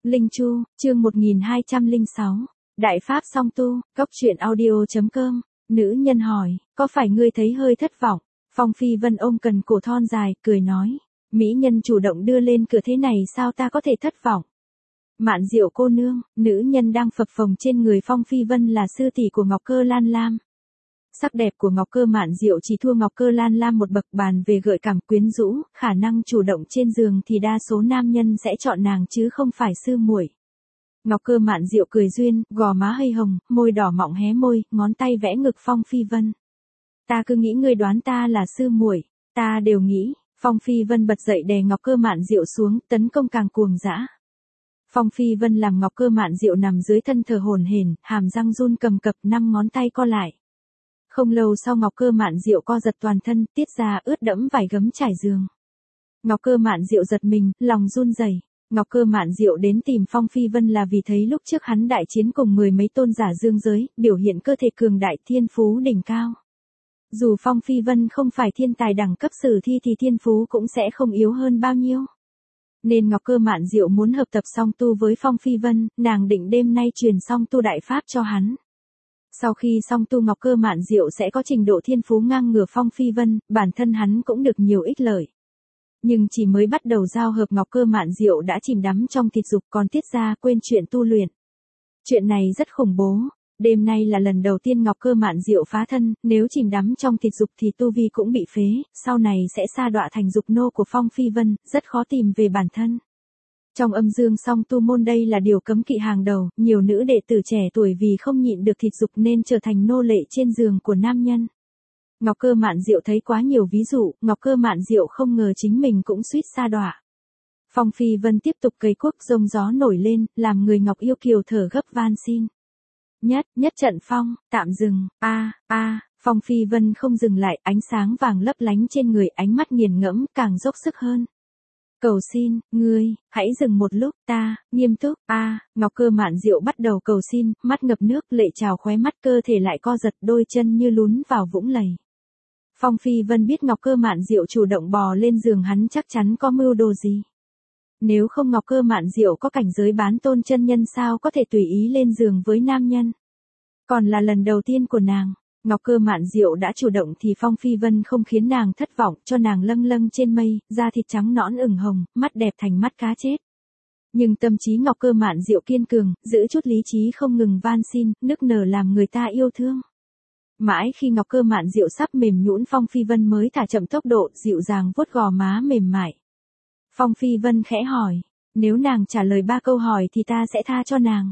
Linh Chu, chương 1206. Đại Pháp song tu, góc truyện audio.com. Nữ nhân hỏi, có phải ngươi thấy hơi thất vọng? Phong Phi Vân ôm cần cổ thon dài, cười nói. Mỹ nhân chủ động đưa lên cửa thế này sao ta có thể thất vọng? Mạn Diệu cô nương, nữ nhân đang phập phồng trên người Phong Phi Vân là sư tỷ của Ngọc Cơ Lan Lam. Sắc đẹp của Ngọc Cơ Mạn Diệu chỉ thua Ngọc Cơ Lan Lam một bậc, bàn về gợi cảm quyến rũ, khả năng chủ động trên giường thì đa số nam nhân sẽ chọn nàng chứ không phải sư muội. Ngọc Cơ Mạn Diệu cười duyên, gò má hơi hồng, môi đỏ mọng hé môi, ngón tay vẽ ngực Phong Phi Vân. Ta cứ nghĩ ngươi đoán ta là sư muội, ta đều nghĩ. Phong Phi Vân bật dậy đè Ngọc Cơ Mạn Diệu xuống, tấn công càng cuồng dã. Phong Phi Vân làm Ngọc Cơ Mạn Diệu nằm dưới thân thờ hổn hển, hàm răng run cầm cập, 5 ngón tay co lại. Không lâu sau Ngọc Cơ Mạn Diệu co giật toàn thân, tiết ra ướt đẫm vải gấm trải giường. Ngọc Cơ Mạn Diệu giật mình, lòng run rẩy. Ngọc Cơ Mạn Diệu đến tìm Phong Phi Vân là vì thấy lúc trước hắn đại chiến cùng 10 mấy tôn giả dương giới, biểu hiện cơ thể cường đại, thiên phú đỉnh cao. Dù Phong Phi Vân không phải thiên tài đẳng cấp sử thi thì thiên phú cũng sẽ không yếu hơn bao nhiêu. Nên Ngọc Cơ Mạn Diệu muốn hợp tập song tu với Phong Phi Vân, nàng định đêm nay truyền song tu đại pháp cho hắn. Sau khi song tu Ngọc Cơ Mạn Diệu sẽ có trình độ thiên phú ngang ngửa Phong Phi Vân, bản thân hắn cũng được nhiều ích lợi. Nhưng chỉ mới bắt đầu giao hợp Ngọc Cơ Mạn Diệu đã chìm đắm trong thịt dục, còn tiết ra quên chuyện tu luyện. Chuyện này rất khủng bố. Đêm nay là lần đầu tiên Ngọc Cơ Mạn Diệu phá thân, nếu chìm đắm trong thịt dục thì tu vi cũng bị phế, sau này sẽ sa đọa thành dục nô của Phong Phi Vân, rất khó tìm về bản thân. Trong âm dương song tu môn đây là điều cấm kỵ hàng đầu, nhiều nữ đệ tử trẻ tuổi vì không nhịn được thịt dục nên trở thành nô lệ trên giường của nam nhân. Ngọc Cơ Mạn Diệu thấy quá nhiều ví dụ, Ngọc Cơ Mạn Diệu không ngờ chính mình cũng suýt sa đọa. Phong Phi Vân tiếp tục cầy cuốc, rông gió nổi lên, làm người Ngọc Yêu Kiều thở gấp van xin. Nhất trận phong, tạm dừng, Phong Phi Vân không dừng lại, ánh sáng vàng lấp lánh trên người, ánh mắt nghiền ngẫm, càng dốc sức hơn. Cầu xin, ngươi, hãy dừng một lúc, ta, nghiêm túc, Ngọc Cơ Mạn Diệu bắt đầu cầu xin, mắt ngập nước, lệ trào khóe mắt, cơ thể lại co giật, đôi chân như lún vào vũng lầy. Phong Phi Vân biết Ngọc Cơ Mạn Diệu chủ động bò lên giường hắn chắc chắn có mưu đồ gì. Nếu không Ngọc Cơ Mạn Diệu có cảnh giới bán tôn chân nhân sao có thể tùy ý lên giường với nam nhân. Còn là lần đầu tiên của nàng, Ngọc Cơ Mạn Diệu đã chủ động thì Phong Phi Vân không khiến nàng thất vọng, cho nàng lâng lâng trên mây, da thịt trắng nõn ửng hồng, mắt đẹp thành mắt cá chết. Nhưng tâm trí Ngọc Cơ Mạn Diệu kiên cường, giữ chút lý trí không ngừng van xin, nức nở làm người ta yêu thương. Mãi khi Ngọc Cơ Mạn Diệu sắp mềm nhũn, Phong Phi Vân mới thả chậm tốc độ, dịu dàng vuốt gò má mềm mại. Phong Phi Vân khẽ hỏi, nếu nàng trả lời 3 câu hỏi thì ta sẽ tha cho nàng.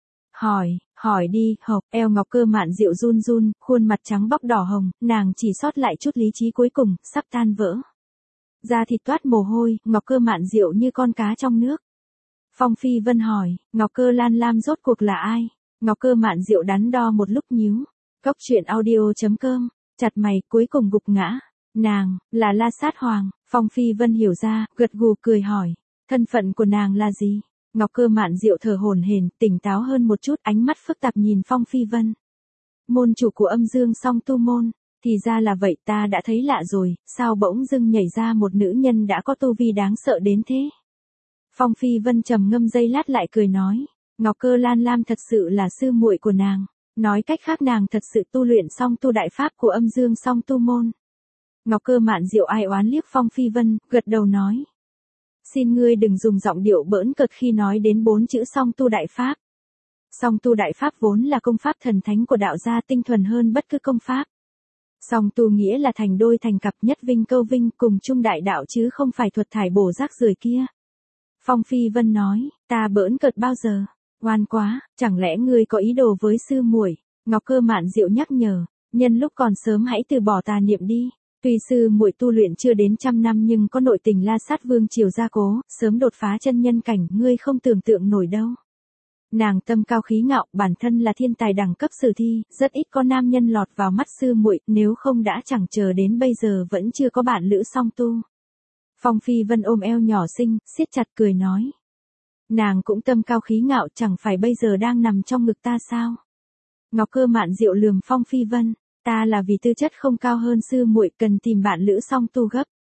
Hỏi đi, hộc, eo Ngọc Cơ Mạn Diệu run run, khuôn mặt trắng bóc đỏ hồng, nàng chỉ sót lại chút lý trí cuối cùng, sắp tan vỡ. Da thịt toát mồ hôi, Ngọc Cơ Mạn Diệu như con cá trong nước. Phong Phi Vân hỏi, Ngọc Cơ Lan Lam rốt cuộc là ai? Ngọc Cơ Mạn Diệu đắn đo một lúc nhíu. Góc truyện audio.com, chặt mày, cuối cùng gục ngã. Nàng, là La Sát Hoàng. Phong Phi Vân hiểu ra, gật gù cười hỏi, thân phận của nàng là gì? Ngọc Cơ Mạn Diệu thở hổn hển, tỉnh táo hơn một chút, ánh mắt phức tạp nhìn Phong Phi Vân. Môn chủ của âm dương song tu môn, thì ra là vậy, ta đã thấy lạ rồi, sao bỗng dưng nhảy ra một nữ nhân đã có tu vi đáng sợ đến thế? Phong Phi Vân trầm ngâm giây lát lại cười nói, Ngọc Cơ Lan Lam thật sự là sư muội của nàng. Nói cách khác nàng thật sự tu luyện song tu đại pháp của âm dương song tu môn. Ngọc Cơ Mạn Diệu ai oán liếc Phong Phi Vân, gật đầu nói. Xin ngươi đừng dùng giọng điệu bỡn cợt khi nói đến 4 chữ song tu đại pháp. Song tu đại pháp vốn là công pháp thần thánh của đạo gia, tinh thuần hơn bất cứ công pháp. Song tu nghĩa là thành đôi thành cặp, nhất vinh câu vinh, cùng chung đại đạo chứ không phải thuật thải bổ rác rưởi kia. Phong Phi Vân nói, ta bỡn cợt bao giờ? Ngoan quá, chẳng lẽ ngươi có ý đồ với sư muội? Ngọc Cơ Mạn Diệu nhắc nhở, nhân lúc còn sớm hãy từ bỏ tà niệm đi. Tuy sư muội tu luyện chưa đến 100 năm nhưng có nội tình La Sát Vương triều gia cố, sớm đột phá chân nhân cảnh, ngươi không tưởng tượng nổi đâu. Nàng tâm cao khí ngạo, bản thân là thiên tài đẳng cấp sử thi, rất ít có nam nhân lọt vào mắt sư muội, nếu không đã chẳng chờ đến bây giờ vẫn chưa có bạn lữ song tu. Phong Phi Vân ôm eo nhỏ xinh, siết chặt cười nói. Nàng cũng tâm cao khí ngạo, chẳng phải bây giờ đang nằm trong ngực ta sao? Ngọc Cơ Mạn Diệu lườm Phong Phi Vân, ta là vì tư chất không cao hơn sư muội, cần tìm bạn lữ song tu gấp.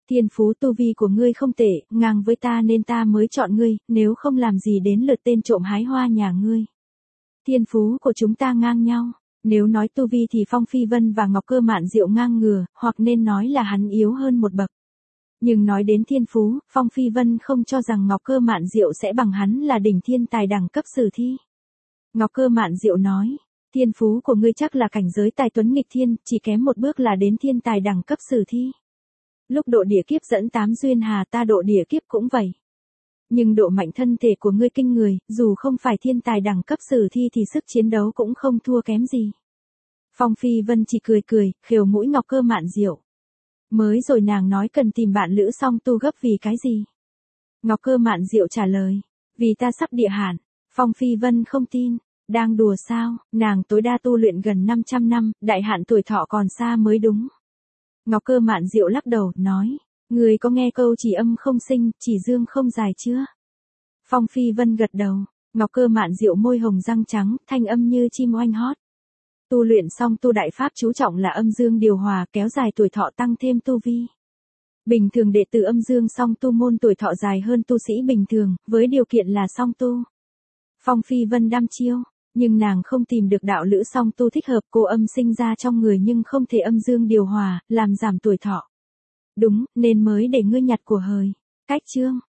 Thiên phú tu vi của ngươi không tệ, ngang với ta nên ta mới chọn ngươi, nếu không làm gì đến lượt tên trộm hái hoa nhà ngươi. Thiên phú của chúng ta ngang nhau, nếu nói tu vi thì Phong Phi Vân và Ngọc Cơ Mạn Diệu ngang ngửa, hoặc nên nói là hắn yếu hơn một bậc. Nhưng nói đến thiên phú, Phong Phi Vân không cho rằng Ngọc Cơ Mạn Diệu sẽ bằng hắn là đỉnh thiên tài đẳng cấp sử thi. Ngọc Cơ Mạn Diệu nói, thiên phú của ngươi chắc là cảnh giới tài tuấn nghịch thiên, chỉ kém một bước là đến thiên tài đẳng cấp sử thi. Lúc độ địa kiếp dẫn 8 duyên hà ta độ địa kiếp cũng vậy. Nhưng độ mạnh thân thể của ngươi kinh người, dù không phải thiên tài đẳng cấp sử thi thì sức chiến đấu cũng không thua kém gì. Phong Phi Vân chỉ cười cười, khều mũi Ngọc Cơ Mạn Diệu. Mới rồi nàng nói cần tìm bạn lữ song tu gấp vì cái gì? Ngọc Cơ Mạn Diệu trả lời, vì ta sắp địa hạn. Phong Phi Vân không tin, đang đùa sao, nàng tối đa tu luyện gần 500 năm, đại hạn tuổi thọ còn xa mới đúng. Ngọc Cơ Mạn Diệu lắc đầu, nói, người có nghe câu chỉ âm không sinh, chỉ dương không dài chưa? Phong Phi Vân gật đầu, Ngọc Cơ Mạn Diệu môi hồng răng trắng, thanh âm như chim oanh hót. Tu luyện xong tu đại pháp chú trọng là âm dương điều hòa, kéo dài tuổi thọ tăng thêm tu vi. Bình thường đệ tử âm dương song tu môn tuổi thọ dài hơn tu sĩ bình thường, với điều kiện là song tu. Phong Phi Vân đăm chiêu, nhưng nàng không tìm được đạo lữ song tu thích hợp, cô âm sinh ra trong người nhưng không thể âm dương điều hòa, làm giảm tuổi thọ. Đúng, nên mới để ngươi nhặt của hời. Cách chương